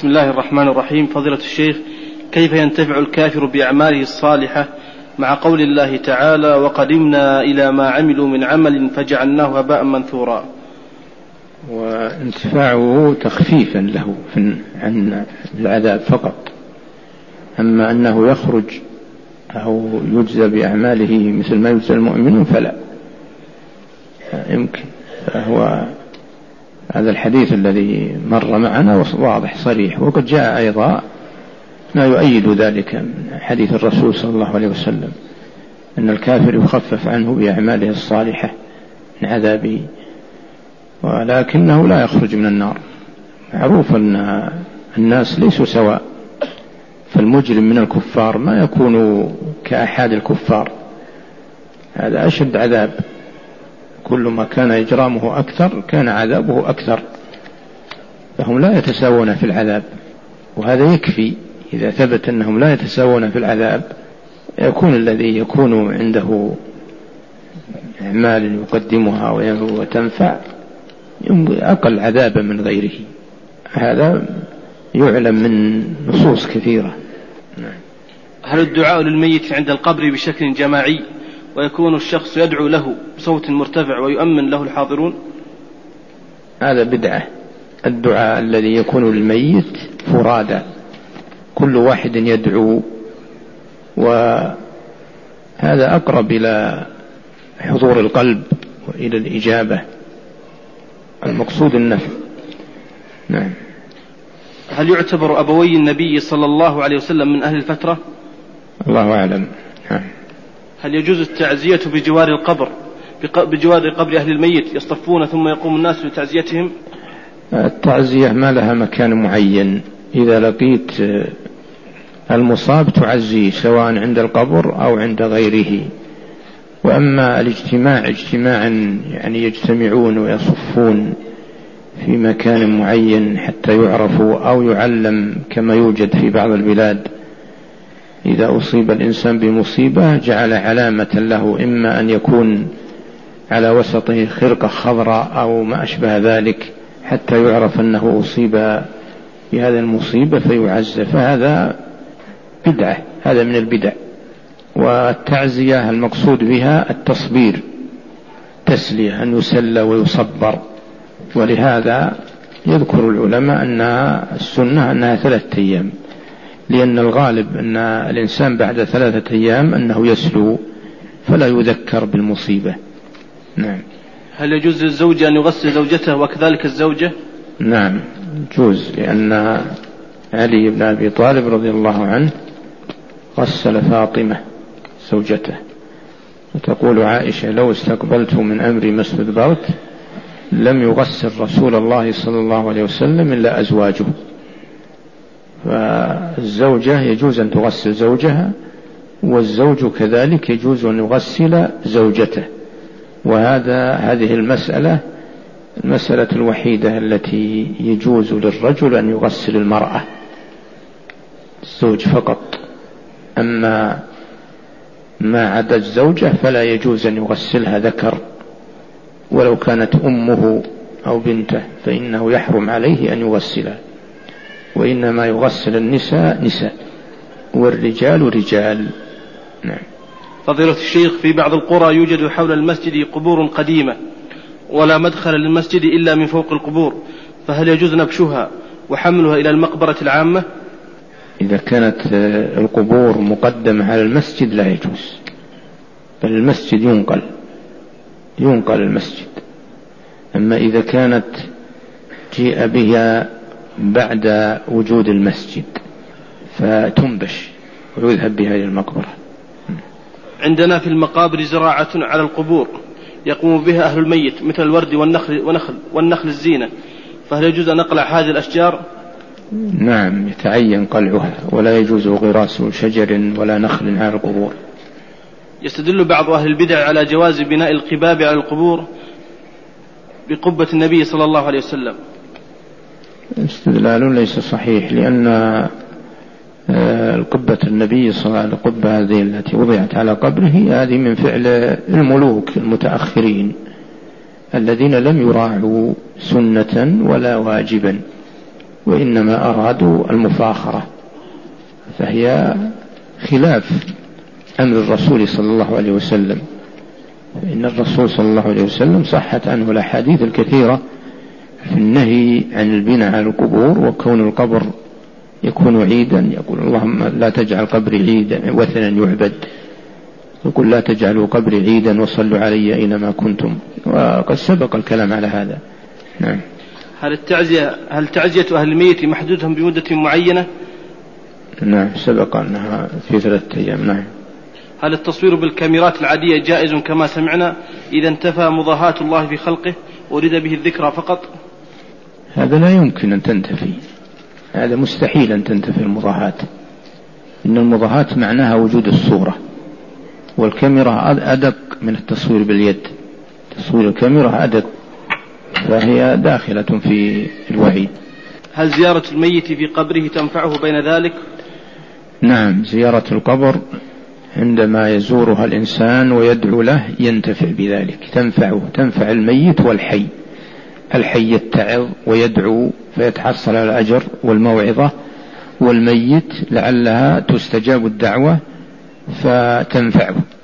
بسم الله الرحمن الرحيم. فضيلة الشيخ، كيف ينتفع الكافر بأعماله الصالحة مع قول الله تعالى: وقدمنا إلى ما عملوا من عمل فجعلناه هباء منثورا؟ وانتفاعه تخفيفا له عن العذاب فقط، أما أنه يخرج أو يجزى بأعماله مثل ما يجزى المؤمنون فلا يمكن. فهو هذا الحديث الذي مر معنا واضح صريح، وقد جاء أيضا ما يؤيد ذلك من حديث الرسول صلى الله عليه وسلم أن الكافر يخفف عنه بأعماله الصالحة من عذابه، ولكنه لا يخرج من النار. معروف أن الناس ليسوا سواء، فالمجرم من الكفار ما يكون كأحد الكفار، هذا أشد عذاب. كل ما كان إجرامه أكثر كان عذابه أكثر، فهم لا يتساوون في العذاب، وهذا يكفي. إذا ثبت أنهم لا يتساوون في العذاب يكون الذي يكون عنده أعمال يقدمها وتنفع أقل عذابا من غيره، هذا يعلم من نصوص كثيرة. هل الدعاء للميت عند القبر بشكل جماعي ويكون الشخص يدعو له بصوت مرتفع ويؤمن له الحاضرون؟ هذا بدعة. الدعاء الذي يكون للميت فرادى، كل واحد يدعو، وهذا أقرب إلى حضور القلب وإلى الإجابة، المقصود النفع. نعم. هل يعتبر أبوي النبي صلى الله عليه وسلم من أهل الفترة؟ الله أعلم. نعم. هل يجوز التعزية بجوار القبر، بجوار قبر أهل الميت يصطفون ثم يقوم الناس لتعزيتهم؟ التعزية ما لها مكان معين، إذا لقيت المصاب تعزيه سواء عند القبر أو عند غيره. وأما الاجتماع اجتماعا يعني يجتمعون ويصفون في مكان معين حتى يعرفوا أو يعلم كما يوجد في بعض البلاد، إذا أصيب الإنسان بمصيبة جعل علامة له، إما أن يكون على وسطه خرقة خضراء أو ما أشبه ذلك حتى يعرف أنه أصيب بهذه المصيبة فيعزى، فهذا بدعة، هذا من البدع. والتعزية المقصود بها التصبير، تسلية، أن يسلى ويصبر. ولهذا يذكر العلماء أن السنة أنها 3 أيام، لأن الغالب أن الإنسان بعد 3 أيام أنه يسلو فلا يذكر بالمصيبة. نعم. هل يجوز للزوج أن يغسل زوجته وكذلك الزوجة؟ نعم يجوز، لأن علي بن أبي طالب رضي الله عنه غسل فاطمة زوجته، وتقول عائشة: لو استقبلت من أمري ما استدبرت لم يغسل رسول الله صلى الله عليه وسلم إلا أزواجه. فالزوجة يجوز أن تغسل زوجها، والزوج كذلك يجوز أن يغسل زوجته. هذه المسألة الوحيدة التي يجوز للرجل أن يغسل المرأة، الزوج فقط. أما ما عدا الزوجة فلا يجوز أن يغسلها ذكر، ولو كانت أمه أو بنته فإنه يحرم عليه أن يغسلها، وإنما يغسل النساء نساء والرجال رجال. نعم. فضيلة الشيخ، في بعض القرى يوجد حول المسجد قبور قديمة ولا مدخل للمسجد إلا من فوق القبور، فهل يجوز نبشها وحملها إلى المقبرة العامة؟ إذا كانت القبور مقدمة على المسجد لا يجوز، بل المسجد ينقل المسجد. أما إذا كانت جيء بها بعد وجود المسجد فتنبش ويذهب بها إلى المقبرة. عندنا في المقابر زراعة على القبور يقوم بها أهل الميت مثل الورد والنخل الزينة، فهل يجوز أن نقلع هذه الأشجار؟ نعم يتعين قلعها، ولا يجوز غراس شجر ولا نخل على القبور. يستدل بعض أهل البدع على جواز بناء القباب على القبور بقبة النبي صلى الله عليه وسلم. استدلال ليس صحيح، لأن القبة النبي صلى الله عليه وسلم، القبة هذه التي وضعت على قبره، هذه من فعل الملوك المتأخرين الذين لم يراعوا سنة ولا واجبا، وإنما أرادوا المفاخرة، فهي خلاف أمر الرسول صلى الله عليه وسلم. فإن الرسول صلى الله عليه وسلم صحت عنه الأحاديث الكثيرة في النهي عن البناء على القبور، وكون القبر يكون عيدا، يقول اللهم لا تجعل قبري عيدا وثنا يعبد، يقول لا تجعلوا قبري عيدا وصلوا علي أينما كنتم، وقد سبق الكلام على هذا. نعم. هل تعزية أهل الميت محدودة بمدة معينة؟ نعم سبق أنها في 3 أيام. نعم. هل التصوير بالكاميرات العادية جائز كما سمعنا إذا انتفى مضاهاة الله في خلقه وأريد به الذكرى فقط؟ هذا لا يمكن أن تنتفي، هذا مستحيل أن تنتفي المضاهاة. إن المضاهاة معناها وجود الصورة، والكاميرا أدق من التصوير باليد، تصوير الكاميرا أدق، فهي داخلة في الوعيد. هل زيارة الميت في قبره تنفعه بين ذلك؟ نعم، زيارة القبر عندما يزورها الإنسان ويدعو له ينتفع بذلك، تنفع الميت والحي. الحي يتعظ ويدعو فيتحصل على الأجر والموعظة، والميت لعلها تستجاب الدعوة فتنفعه.